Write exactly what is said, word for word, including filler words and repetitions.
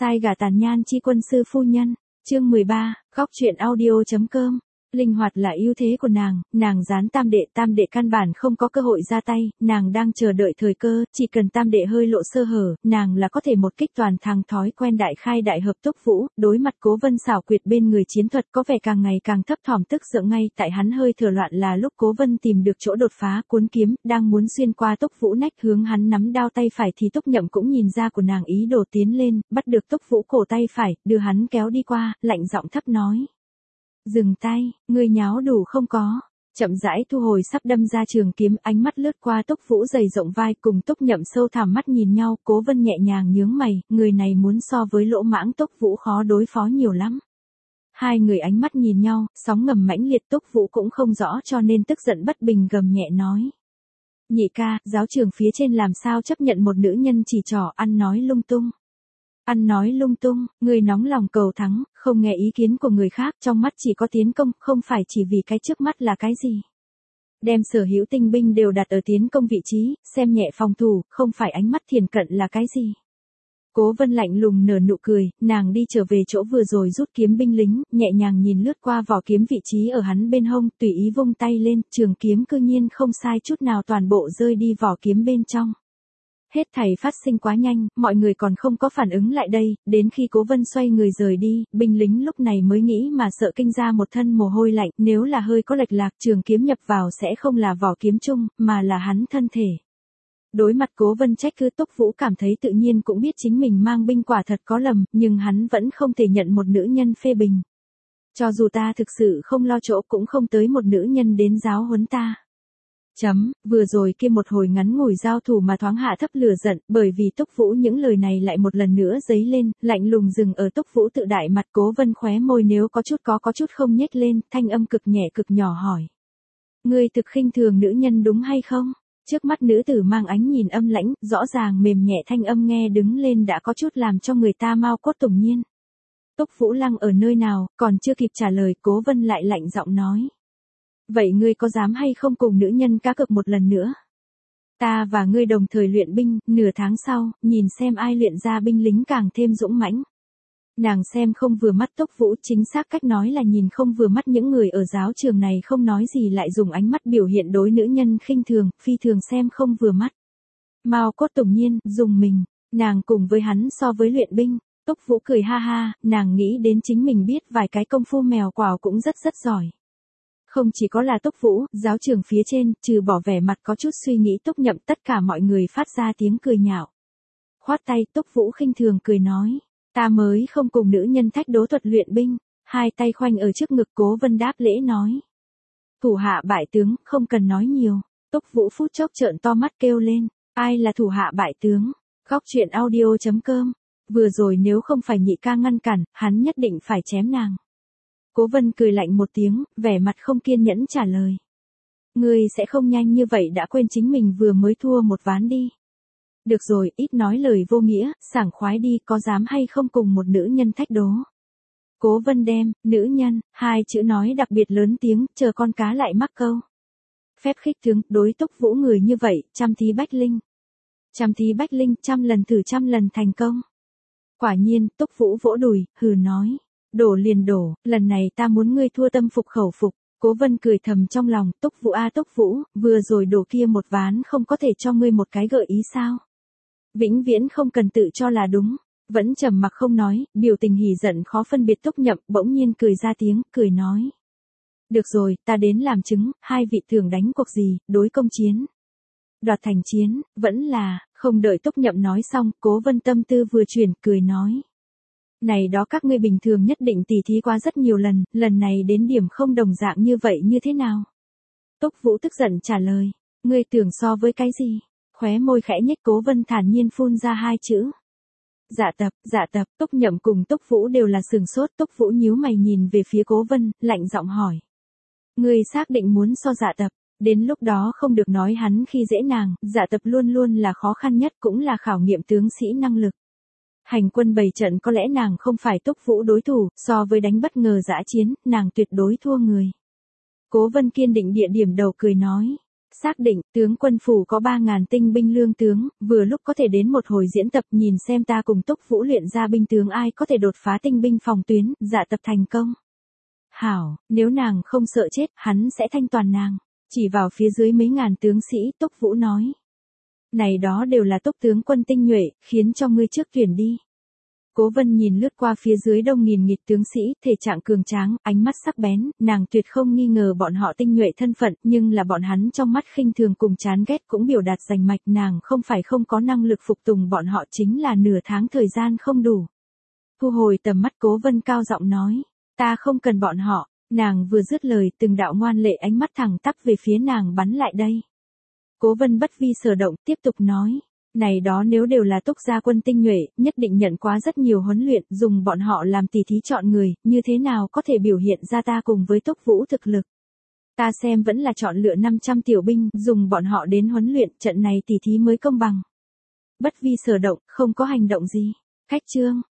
Sai gả tàn nhan chi quân sư phu nhân, chương mười ba, góc truyện audio.com. Linh hoạt là ưu thế của nàng, nàng gián tam đệ, tam đệ căn bản không có cơ hội ra tay, nàng đang chờ đợi thời cơ, chỉ cần tam đệ hơi lộ sơ hở, nàng là có thể một kích toàn thắng. Thói quen đại khai đại hợp Túc Vũ, đối mặt Cố Vân xảo quyệt bên người chiến thuật có vẻ càng ngày càng thấp thỏm, tức giận ngay tại hắn hơi thở loạn là lúc Cố Vân tìm được chỗ đột phá, cuốn kiếm, đang muốn xuyên qua Túc Vũ nách hướng hắn nắm đao tay phải thì Túc Nhậm cũng nhìn ra của nàng ý đồ tiến lên, bắt được Túc Vũ cổ tay phải, đưa hắn kéo đi qua, lạnh giọng thấp nói. Dừng tay, ngươi nháo đủ không có. Chậm rãi thu hồi sắp đâm ra trường kiếm, ánh mắt lướt qua Túc Vũ dày rộng vai cùng Túc Nhậm sâu thẳm mắt nhìn nhau, Cố Vân nhẹ nhàng nhướng mày, người này muốn so với Lỗ Mãng Túc Vũ khó đối phó nhiều lắm. Hai người ánh mắt nhìn nhau, sóng ngầm mãnh liệt, Túc Vũ cũng không rõ cho nên tức giận bất bình gầm nhẹ nói. Nhị ca, giáo trường phía trên làm sao chấp nhận một nữ nhân chỉ trỏ, ăn nói lung tung. Ăn nói lung tung, người nóng lòng cầu thắng, không nghe ý kiến của người khác, trong mắt chỉ có tiến công, không phải chỉ vì cái trước mắt là cái gì. Đem sở hữu tinh binh đều đặt ở tiến công vị trí, xem nhẹ phòng thủ, không phải ánh mắt thiền cận là cái gì. Cố Vân lạnh lùng nở nụ cười, nàng đi trở về chỗ vừa rồi rút kiếm binh lính, nhẹ nhàng nhìn lướt qua vỏ kiếm vị trí ở hắn bên hông, tùy ý vung tay lên, trường kiếm cư nhiên không sai chút nào toàn bộ rơi đi vỏ kiếm bên trong. Hết thảy phát sinh quá nhanh, mọi người còn không có phản ứng lại đây, đến khi Cố Vân xoay người rời đi, binh lính lúc này mới nghĩ mà sợ kinh ra một thân mồ hôi lạnh, nếu là hơi có lệch lạc trường kiếm nhập vào sẽ không là vỏ kiếm chung, mà là hắn thân thể. Đối mặt Cố Vân trách cứ, Túc Vũ cảm thấy tự nhiên cũng biết chính mình mang binh quả thật có lầm, nhưng hắn vẫn không thể nhận một nữ nhân phê bình. Cho dù ta thực sự không lo chỗ cũng không tới một nữ nhân đến giáo huấn ta. Chấm, vừa rồi kia một hồi ngắn ngủi giao thủ mà thoáng hạ thấp lửa giận, bởi vì Túc Vũ những lời này lại một lần nữa dấy lên, lạnh lùng dừng ở Túc Vũ tự đại mặt. Cố Vân khóe môi nếu có chút có có chút không nhếch lên, thanh âm cực nhẹ cực nhỏ hỏi. Ngươi thực khinh thường nữ nhân đúng hay không? Trước mắt nữ tử mang ánh nhìn âm lãnh, rõ ràng mềm nhẹ thanh âm nghe đứng lên đã có chút làm cho người ta mau cốt tủng nhiên. Túc Vũ Lăng ở nơi nào, còn chưa kịp trả lời, Cố Vân lại lạnh giọng nói. Vậy ngươi có dám hay không cùng nữ nhân cá cược một lần nữa? Ta và ngươi đồng thời luyện binh, nửa tháng sau, nhìn xem ai luyện ra binh lính càng thêm dũng mãnh. Nàng xem không vừa mắt Túc Vũ, chính xác cách nói là nhìn không vừa mắt những người ở giáo trường này không nói gì lại dùng ánh mắt biểu hiện đối nữ nhân khinh thường, phi thường xem không vừa mắt. Mao cốt tủng nhiên, dùng mình, nàng cùng với hắn so với luyện binh. Túc Vũ cười ha ha, nàng nghĩ đến chính mình biết vài cái công phu mèo quào cũng rất rất giỏi. Không chỉ có là Túc Vũ, giáo trường phía trên, trừ bỏ vẻ mặt có chút suy nghĩ Túc Nhậm, tất cả mọi người phát ra tiếng cười nhạo. Khoát tay, Túc Vũ khinh thường cười nói, ta mới không cùng nữ nhân thách đố thuật luyện binh, hai tay khoanh ở trước ngực. Cố Vân đáp lễ nói. Thủ hạ bại tướng, không cần nói nhiều. Túc Vũ phút chốc trợn to mắt kêu lên, ai là thủ hạ bại tướng? Góc truyện audio.com, vừa rồi nếu không phải nhị ca ngăn cản, hắn nhất định phải chém nàng. Cố Vân cười lạnh một tiếng, vẻ mặt không kiên nhẫn trả lời. Ngươi sẽ không nhanh như vậy đã quên chính mình vừa mới thua một ván đi. Được rồi, ít nói lời vô nghĩa, sảng khoái đi, có dám hay không cùng một nữ nhân thách đố. Cố Vân đem, nữ nhân, hai chữ nói đặc biệt lớn tiếng, chờ con cá lại mắc câu. Phép khích tướng, đối Túc Vũ người như vậy, trăm thí bách linh. Trăm thí bách linh, trăm lần thử trăm lần thành công. Quả nhiên, Túc Vũ vỗ đùi, hừ nói. Đổ liền đổ, lần này ta muốn ngươi thua tâm phục khẩu phục. Cố Vân cười thầm trong lòng, Túc Vũ a Túc Vũ, vừa rồi đổ kia một ván không có thể cho ngươi một cái gợi ý sao? Vĩnh viễn không cần tự cho là đúng. Vẫn trầm mặc không nói, biểu tình hỉ giận khó phân biệt Túc Nhậm, bỗng nhiên cười ra tiếng, cười nói. Được rồi, ta đến làm chứng, hai vị thường đánh cuộc gì, đối công chiến. Đoạt thành chiến, vẫn là, không đợi Túc Nhậm nói xong, Cố Vân tâm tư vừa chuyển, cười nói. Này đó các ngươi bình thường nhất định tỉ thí qua rất nhiều lần, lần này đến điểm không đồng dạng như vậy như thế nào? Túc Vũ tức giận trả lời, ngươi tưởng so với cái gì? Khóe môi khẽ nhếch, Cố Vân thản nhiên phun ra hai chữ. Dạ tập, dạ tập. Túc Nhậm cùng Túc Vũ đều là sừng sốt. Túc Vũ nhíu mày nhìn về phía Cố Vân, lạnh giọng hỏi. Ngươi xác định muốn so dạ tập, đến lúc đó không được nói hắn khi dễ nàng, dạ tập luôn luôn là khó khăn nhất cũng là khảo nghiệm tướng sĩ năng lực. Hành quân bày trận có lẽ nàng không phải Túc Vũ đối thủ, so với đánh bất ngờ dã chiến, nàng tuyệt đối thua người. Cố Vân kiên định địa điểm đầu cười nói. Xác định, tướng quân phủ có ba ngàn tinh binh lương tướng, vừa lúc có thể đến một hồi diễn tập nhìn xem ta cùng Túc Vũ luyện ra binh tướng ai có thể đột phá tinh binh phòng tuyến, dạ tập thành công. Hảo, nếu nàng không sợ chết, hắn sẽ thanh toàn nàng. Chỉ vào phía dưới mấy ngàn tướng sĩ, Túc Vũ nói. Này đó đều là Túc tướng quân tinh nhuệ, khiến cho ngươi trước tuyển đi. Cố Vân nhìn lướt qua phía dưới đông nghìn nghịt tướng sĩ, thể trạng cường tráng, ánh mắt sắc bén, nàng tuyệt không nghi ngờ bọn họ tinh nhuệ thân phận, nhưng là bọn hắn trong mắt khinh thường cùng chán ghét cũng biểu đạt rành mạch, nàng không phải không có năng lực phục tùng bọn họ, chính là nửa tháng thời gian không đủ. Thu hồi tầm mắt, Cố Vân cao giọng nói, ta không cần bọn họ. Nàng vừa dứt lời, từng đạo ngoan lệ ánh mắt thẳng tắp về phía nàng bắn lại đây. Cố Vân bất vi sở động, tiếp tục nói. Này đó nếu đều là Túc gia quân tinh nhuệ, nhất định nhận quá rất nhiều huấn luyện, dùng bọn họ làm tỉ thí chọn người, như thế nào có thể biểu hiện ra ta cùng với Túc Vũ thực lực. Ta xem vẫn là chọn lựa năm trăm tiểu binh, dùng bọn họ đến huấn luyện, trận này tỉ thí mới công bằng. Bất vi sở động, không có hành động gì. Khách trương,